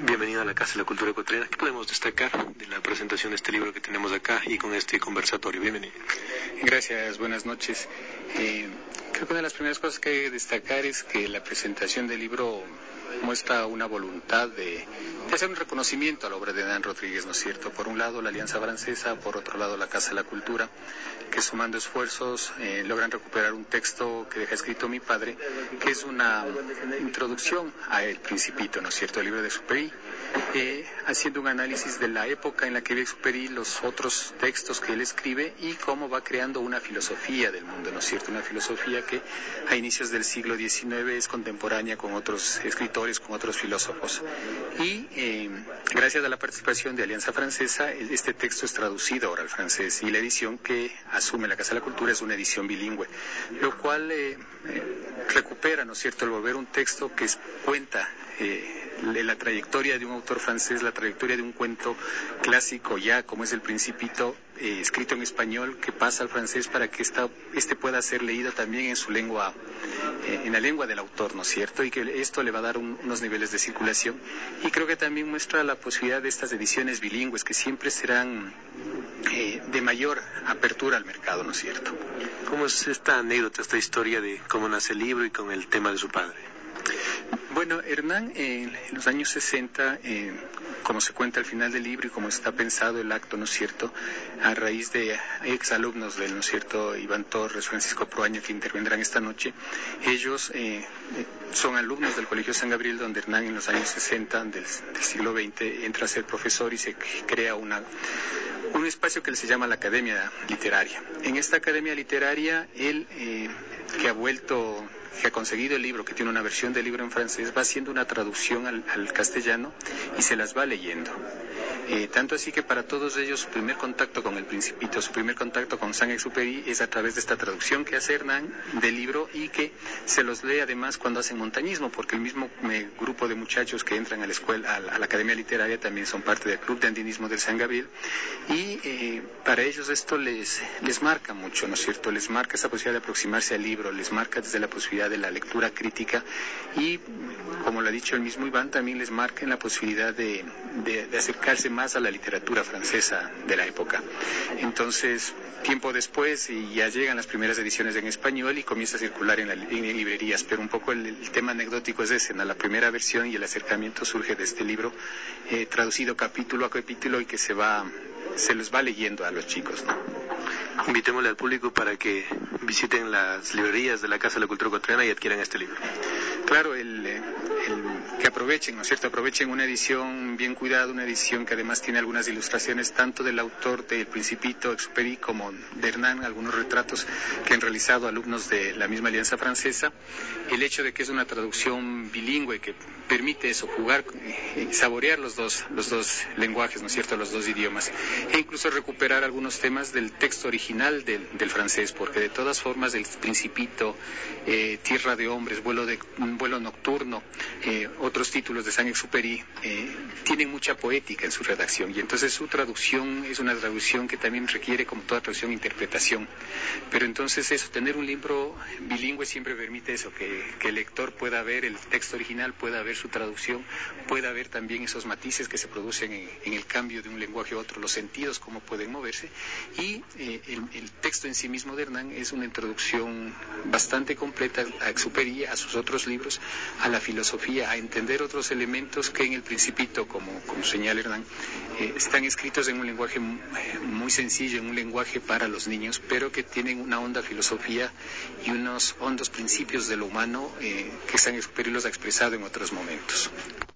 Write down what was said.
Bienvenido a la Casa de la Cultura Ecuatoriana. ¿Qué podemos destacar de la presentación de este libro que tenemos acá y con este conversatorio? Bienvenido. Gracias, buenas noches. Creo que una de las primeras cosas que hay que destacar es que la presentación del libro muestra una voluntad de hacer un reconocimiento a la obra de Hernán Rodríguez, ¿no es cierto? Por un lado la Alianza Francesa, por otro lado la Casa de la Cultura, que sumando esfuerzos logran recuperar un texto que deja escrito mi padre, que es una introducción a El Principito, ¿no es cierto?, el libro de Exupéry, haciendo un análisis de la época en la que vive Exupéry, los otros textos que él escribe y cómo va creando una filosofía del mundo, ¿no es cierto?, una filosofía que a inicios del siglo XIX es contemporánea con otros escritores, con otros filósofos. Y gracias a la participación de Alianza Francesa, este texto es traducido ahora al francés y la edición que asume la Casa de la Cultura es una edición bilingüe, lo cual recupera, ¿no es cierto?, el volver un texto que cuenta la trayectoria de un autor francés, la trayectoria de un cuento clásico ya, como es El Principito, escrito en español, que pasa al francés para que este pueda ser leído también en su lengua, en la lengua del autor, ¿no es cierto?, y que esto le va a dar unos niveles de circulación. Y creo que también muestra la posibilidad de estas ediciones bilingües, que siempre serán de mayor apertura al mercado, ¿no es cierto? ¿Cómo es esta anécdota, esta historia de cómo nace el libro y con el tema de su padre? Bueno, Hernán, en los años 60, como se cuenta al final del libro y como está pensado el acto, ¿no es cierto?, a raíz de exalumnos del, ¿no es cierto?, Iván Torres, Francisco Proaño, que intervendrán esta noche, ellos son alumnos del Colegio San Gabriel, donde Hernán en los años 60 del siglo XX entra a ser profesor y se crea un espacio que se llama la Academia Literaria. En esta Academia Literaria, él, que ha conseguido el libro, que tiene una versión del libro en francés, va haciendo una traducción al castellano y se las va leyendo. Tanto así que para todos ellos su primer contacto con El Principito, su primer contacto con Saint-Exupéry es a través de esta traducción que hace Hernán del libro y que se los lee además cuando hacen montañismo, porque el mismo grupo de muchachos que entran a la escuela, a la Academia Literaria, también son parte del Club de Andinismo del San Gabriel y para ellos esto les marca mucho, ¿no es cierto?, les marca esa posibilidad de aproximarse al libro, les marca desde la posibilidad de la lectura crítica y, como lo ha dicho el mismo Iván, también les marca en la posibilidad de acercarse más a la literatura francesa de la época. Entonces, tiempo después, y ya llegan las primeras ediciones en español y comienza a circular en librerías, pero un poco el tema anecdótico es ese, ¿no? La primera versión y el acercamiento surge de este libro, traducido capítulo a capítulo y que se los va leyendo a los chicos, ¿no? Invitémosle al público para que visiten las librerías de la Casa de la Cultura Ecuatoriana y adquieran este libro. Claro, que aprovechen, ¿no es cierto?, aprovechen una edición bien cuidada, una edición que además tiene algunas ilustraciones tanto del autor de El Principito, Exupéry, como de Hernán, algunos retratos que han realizado alumnos de la misma Alianza Francesa. El hecho de que es una traducción bilingüe que permite eso, jugar, saborear los dos lenguajes, ¿no es cierto?, los dos idiomas, e incluso recuperar algunos temas del texto original del francés, porque de todas formas El Principito, Tierra de Hombres, Vuelo Nocturno, otros títulos de Saint-Exupéry tienen mucha poética en su redacción y entonces su traducción es una traducción que también requiere, como toda traducción, interpretación, pero entonces eso, tener un libro bilingüe siempre permite eso, que el lector pueda ver el texto original, pueda ver su traducción, pueda ver también esos matices que se producen en el cambio de un lenguaje a otro, los sentidos, cómo pueden moverse, y el texto en sí mismo de Hernán es una introducción bastante completa a Exupéry, a sus otros libros, a la filosofía, a entender otros elementos que en El Principito, como señala Hernán, están escritos en un lenguaje muy sencillo, en un lenguaje para los niños, pero que tienen una honda filosofía y unos hondos principios de lo humano que Saint-Exupéry los ha expresado en otros momentos.